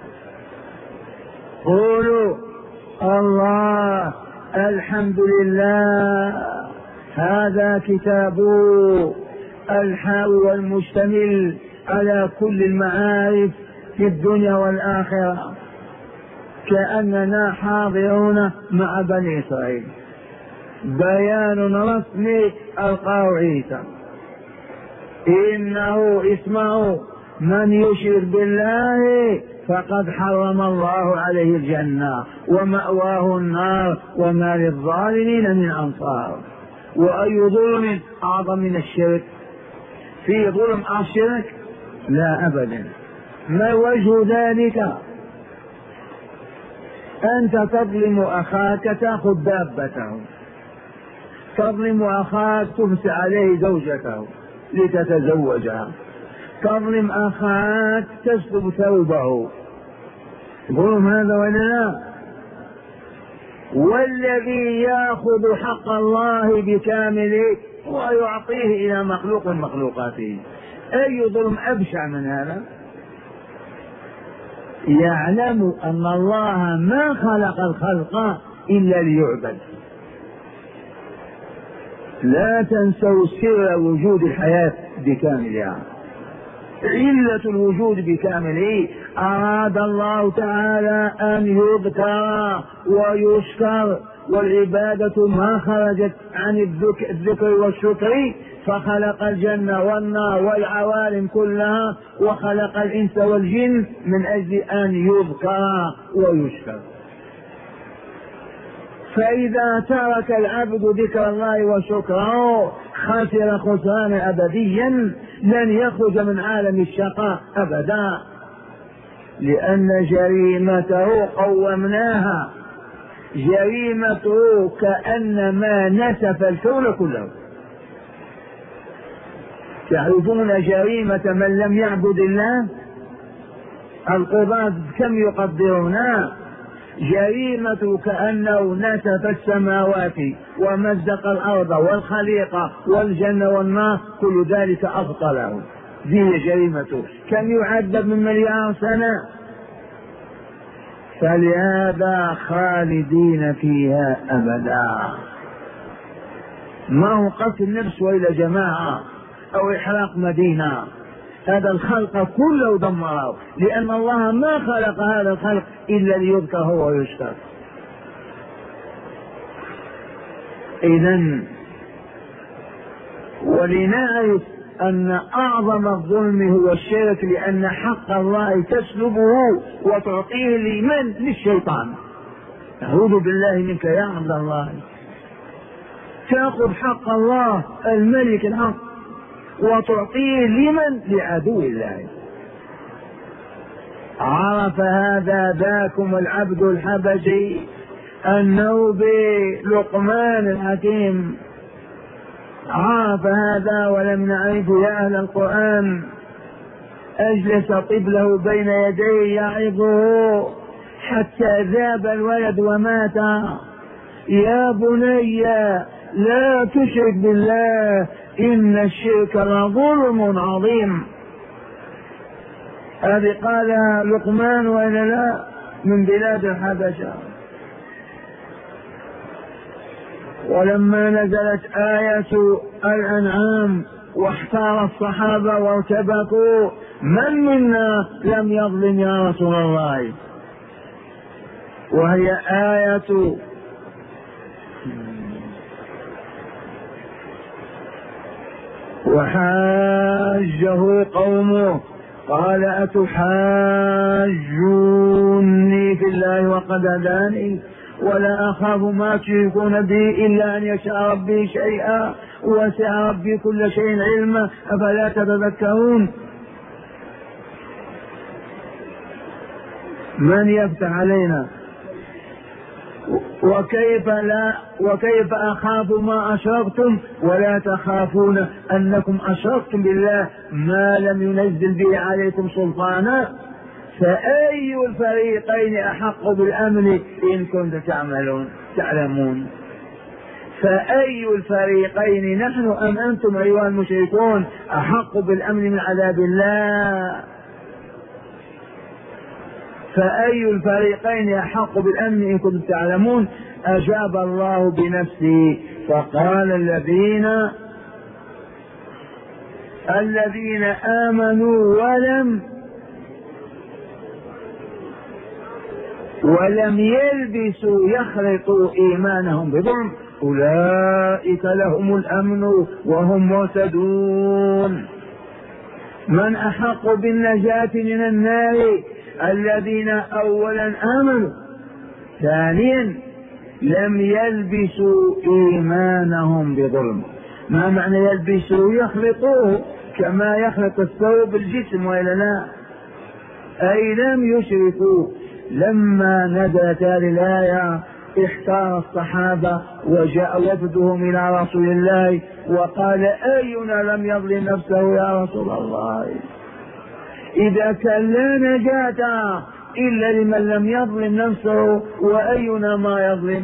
قولوا الله، الحمد لله، هذا كتابه الحاوي والمشتمل على كل المعارف في الدنيا والآخرة، كأننا حاضرون مع بني إسرائيل. بيان رسمي ألقاه عيسى، إنه اسمه من يشرك بالله فقد حرم الله عليه الجنة ومأواه النار وما للظالمين من أنصار. وأي ظلم أعظم من الشرك؟ في ظلم الشرك؟ لا أبدا. ما وجه ذلك؟ أنت تظلم أخاك تأخذ دابته، تظلم أخاك تفسي عليه زوجته لتتزوجها، تظلم أخاك تسلب ثوبه، ظلم هذا ولا لا؟ والذي يأخذ حق الله بكامله ويعطيه إلى مخلوق من مخلوقاته، أي ظلم أبشع من هذا؟ يعلم أن الله ما خلق الخلق إلا ليعبد. لا تنسوا سر وجود الحياة بكاملها، علة الوجود بكامله. أراد الله تعالى أن يذكر ويشكر، والعبادة ما خرجت عن الذكر والشكر، فخلق الجنة والنار والعوالم كلها، وخلق الإنس والجن من أجل أن يذكر ويشكر. فإذا ترك العبد ذكر الله وشكره خسر خسرانا أبديا، لن يخرج من عالم الشقاء أبدا، لأن جريمته قومناها، جريمته كأنما نسف الكون كله. تعرفون جريمة من لم يعبد الله؟ القضاة كم يقدرونها؟ جريمة كأنه نسف السماوات ومزق الأرض والخليقة والجنة والنار، كل ذلك أبطله. ذي جريمته، كم يعذب من مليار سنة؟ فلهذا خالدين فيها أبدا. ما هو قتل نفس وإلى جماعة أو إحراق مدينة، هذا الخلق كله دمره، لأن الله ما خلق هذا الخلق إلا ليذكر هو ويشكر. إذن ولنعرف أن أعظم الظلم هو الشرك، لأن حق الله تسلبه وتعطيه لمن؟ للشيطان. أعوذ بالله منك يا عبد الله، تأخذ حق الله الملك الحق وتعطيه لمن؟ لعدو الله. عرف هذا ذاكم العبد الحبشي النوبي لقمان الحكيم، عرف هذا ولم نعرفه يا أهل القرآن. أجلس طفله بين يديه يعظه حتى ذاب الولد ومات. يا بني لا تشرك بالله إن الشرك لظلم عظيم. هذه قالها لقمان وإلا لا؟ من بلاد الحبشة. ولما نزلت آية الأنعام واحتار الصحابة وارتبكوا، من منا لم يظلم يا رسول الله؟ وهي آية وحاجه قومه قال أتحاجوني في الله وقد هداني ولا أخاف ما تشركون به إلا أن يشاء ربي شيئا وسع ربي كل شيء علما أفلا تتذكرون. من يفتح علينا؟ وكيف لا وكيف أخاف ما أشركتم ولا تخافون أنكم أشركتم بالله ما لم ينزل به عليكم سلطانا. فأي الفريقين أحق بالأمن إن كنتم تعملون تعلمون؟ فأي الفريقين نحن أم أنتم أيها المشركون أحق بالأمن من عذاب الله؟ فأي الفريقين أحق بالأمن إن كنتم تعلمون؟ أجاب الله بنفسه فقال الذين الذين آمنوا ولم ولم يلبسوا يخلطوا إيمانهم بظلم أولئك لهم الأمن وهم مهتدون. من أحق بالنجاة من النار؟ الذين أولا آمنوا، ثانيا لم يلبسوا إيمانهم بظلم. ما معنى يلبسوا؟ يخلطوه كما يخلط الثوب الجسم وإلا لا؟ أي لم يشركوا. لما نزلت هذه الآية احتار الصحابة وجاء وفدهم إلى رسول الله وقال أينا لم يظلم نفسه يا رسول الله؟ إذا كان لا نجاة إلا لمن لم يظلم نفسه وأينا ما يظلم؟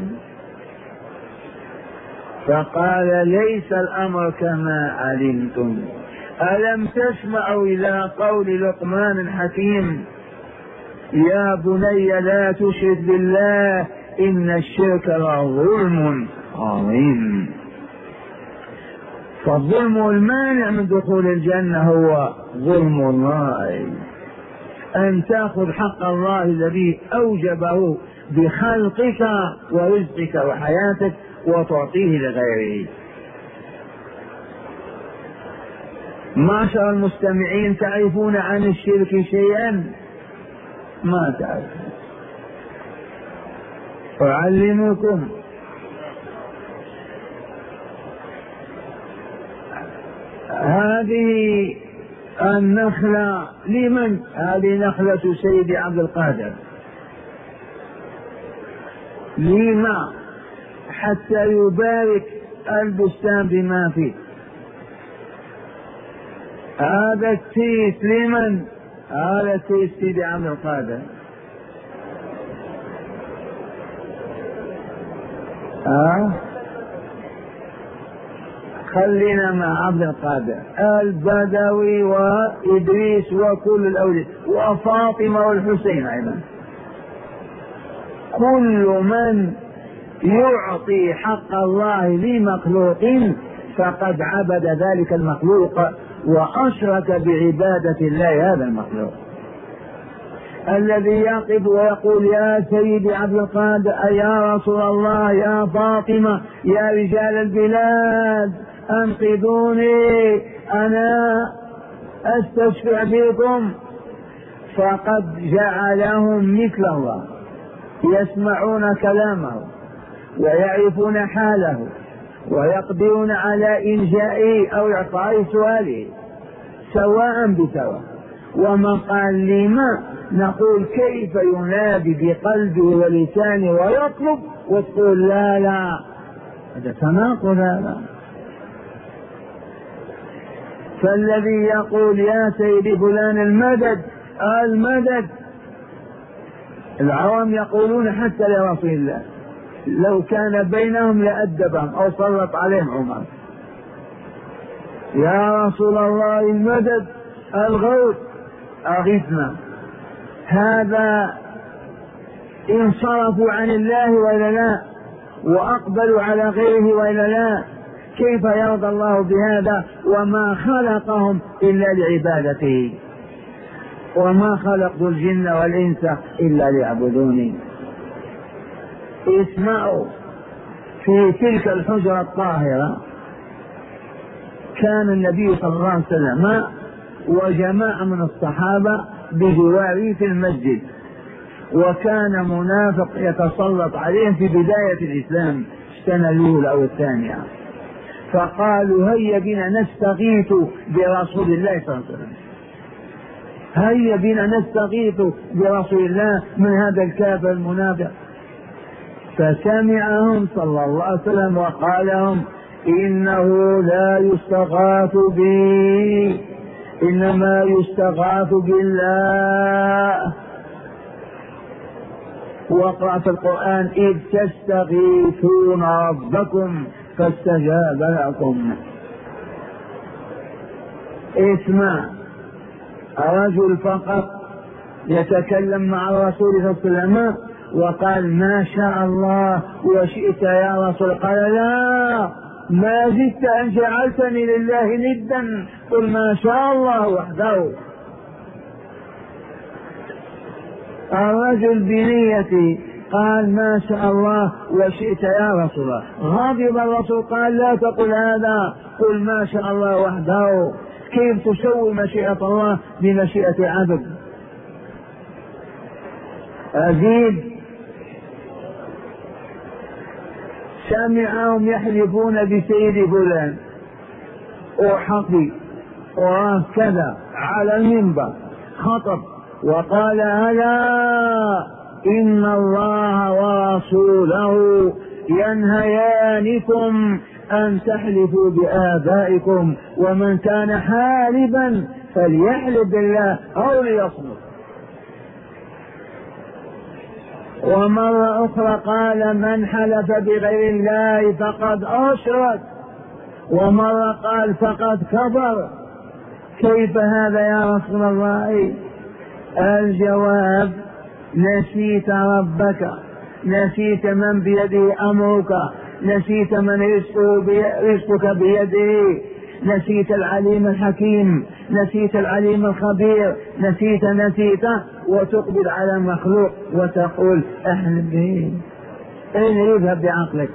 فقال ليس الأمر كما علمتم. ألم تسمعوا إلى قول لقمان الحكيم يا بني لا تشرك بالله إن الشرك لظلم عظيم. فالظلم المانع من دخول الجنة هو ظلم الله، أن تأخذ حق الله الذي أوجبه بخلقك ورزقك وحياتك وتعطيه لغيره. معشر المستمعين، تعرفون عن الشرك شيئا؟ ما تعرفون. أعلمكم. هذه النخلة لمن؟ هذه نخلة سيدي عبد القادر. لما؟ حتى يبارك البستان بما فيه. هذا التيس لمن؟ هذا التيس سيدي عبد القادر. آه؟ خلينا مع عبد القادر البدوي وإدريس وكل الأولياء وفاطمة والحسين أيضا. كل من يعطي حق الله لمخلوق فقد عبد ذلك المخلوق وأشرك بعبادة الله هذا المخلوق. الذي يقف ويقول يا سيدي عبد القادر يا رسول الله يا فاطمة يا رجال البلاد أنقذوني أنا أستشفع بكم، فقد جعلهم مثل الله يسمعون كلامه ويعرفون حاله ويقدرون على إنجائه أو إعطاء سؤاله سواء بسواء. ومن قال لما نقول كيف ينادي بقلبه ولسانه ويطلب وتقول لا لا، هذا تناقض هذا. فالذي يقول يا سيدي فلان المدد المدد، العوام يقولون حتى لرسول الله لو كان بينهم لأدبهم أو سلط عليهم عمر يا رسول الله المدد الغوث أغثنا. هذا انصرفوا عن الله وإلا لا، وأقبلوا على غيره وإلا لا. كيف يرضى الله بهذا وما خلقهم إلا لعبادته؟ وما خلقت الجن والإنس إلا ليعبدوني. اسمعوا، في تلك الحجرة الطاهرة كان النبي صلى الله عليه وسلم وجماعة من الصحابة بجواره في المسجد، وكان منافق يتسلط عليهم في بداية الإسلام السنة الأولى أو الثانية، فقالوا هيا بنا نستغيث برسول الله صلى الله عليه وسلم. هيا بنا نستغيث برسول الله من هذا الكافر المنافق. فسمعهم صلى الله عليه وسلم وقال لهم إنه لا يستغاث بي إنما يستغاث بالله. وقرأ في القرآن إذ تستغيثون ربكم فاستجاب لكم. اسمع، رجل فقط يتكلم مع الرسول صلى الله عليه وسلم وقال ما شاء الله وشئت يا رسول، قال لا ما زدت أن جعلتني لله ندا، قل ما شاء الله وحده. الرجل بنيته قال ما شاء الله وشئت يا رسول الله، غضب الرسول قال لا تقل هذا، قل ما شاء الله وحده. كيف تسوي مشيئة الله بمشيئة عبد؟ أزيد، سمعهم يحلفون بسيد فلان وحقي وكذا على المنبر، خطب وقال ألا إن الله ورسوله ينهيانكم أن تحلفوا بآبائكم، ومن كان حالفا فليحلف بالله أو ليصمت. ومرة أخرى قال من حلف بغير الله فقد أشرك، ومرة قال فقد كفر. كيف هذا يا رسول الله؟ الجواب نسيت ربك، نسيت من بيده أمرك، نسيت من رزقك بيده، نسيت العليم الحكيم، نسيت العليم الخبير، نسيت نسيت وتقبل على المخلوق وتقول احلف به. اين يذهب بعقلك؟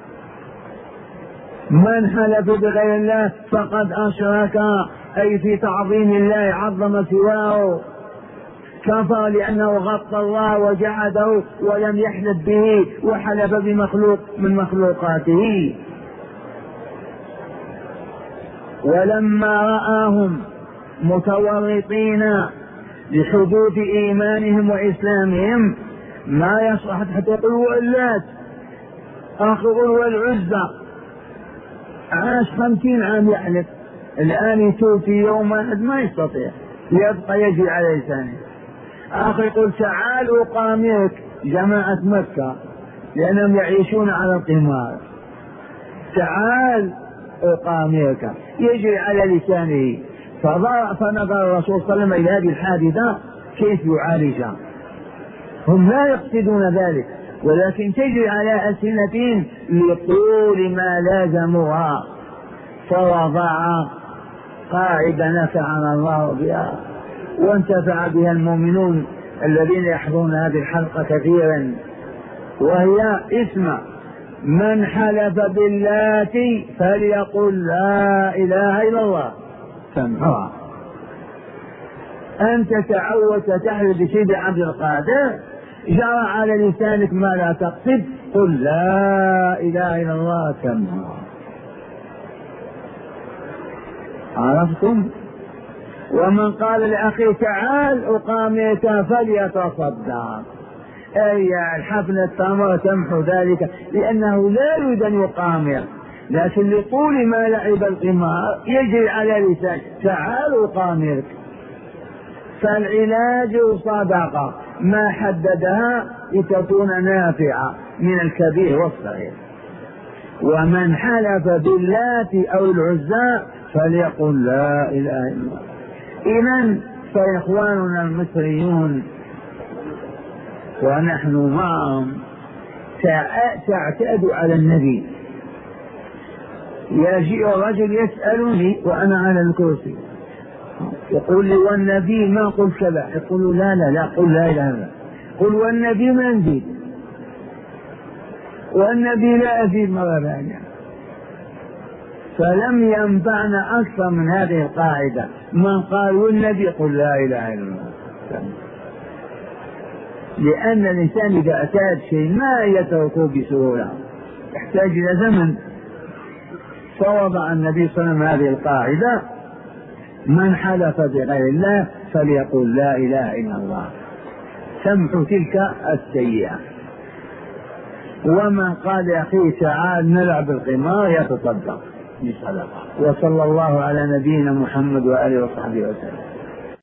من حلف بغير الله فقد أشرك، أي في تعظيم الله عظم سواه، كفر لأنه غطى الله وجحده ولم يحلف به وحلف بمخلوق من مخلوقاته. ولما رآهم متورطين لحدوث إيمانهم وإسلامهم ما يصلح حتى يقولوا اللات أخذوا العزة، عاش خمسين عام يحلف، الآن يتوب في يوم واحد ما يستطيع، يبقى يجري على لسانه. أخي يقول تعال أقامرك جماعة مكة لأنهم يعيشون على القمار، تعال أقامرك يجري على لسانه. فنظر الرسول صلى الله عليه وسلم إلى هذه الحادثة كيف يعالجها. هم لا يقصدون ذلك ولكن تجري على ألسنتهم لطول ما لازموها، فوضع قاعدة نفعنا الله بها وانتفع بها المؤمنون الذين يحضرون هذه الحلقة كثيرا، وهي اسمع من حلف باللات فليقل لا إله إلا الله. سمعها أنت تعودت تحلف بسيد عبد القادر، جرى على لسانك ما لا تقصد، قل لا إله إلا الله. سمعها. عرفتم؟ ومن قال لأخيه تعال أقامرك فليتصدق، أي الحفل التمر تمحو ذلك لأنه لا يريد أن يقامر، لكن لطول ما لعب القمار يجري على لسان تعال أقامرك. فالعلاج صدقة ما حددها لتكون نافعة من الكبير والصغير. ومن حلف باللات أو العزى فليقل لا إله إلا الله. إذن فإخواننا المصريون ونحن معهم تعتاد على النبي. يجيء الرجل يسألني وأنا على الكرسي يقول لي والنبي ما قل كذا، يقول لا لا لا قل لا إله إلا الله، قل والنبي ما نزيد، والنبي لا أزيد مرة ثانية. فلم ينفعنا أكثر من هذه القاعدة، من قال والنبي قل لا إله إلا الله، لأن الإنسان إذا أتى شيء ما يتركه بسهولة، يحتاج إلى زمن. فوضع النبي صلى الله عليه وسلم هذه القاعدة من حلف بغير الله فليقول لا إله إلا الله تمحو تلك السيئة. ومن قال يا أخي تعال نلعب القمار يتصدق بصدقة. وصلى الله على نبينا محمد وآله وصحبه وسلم.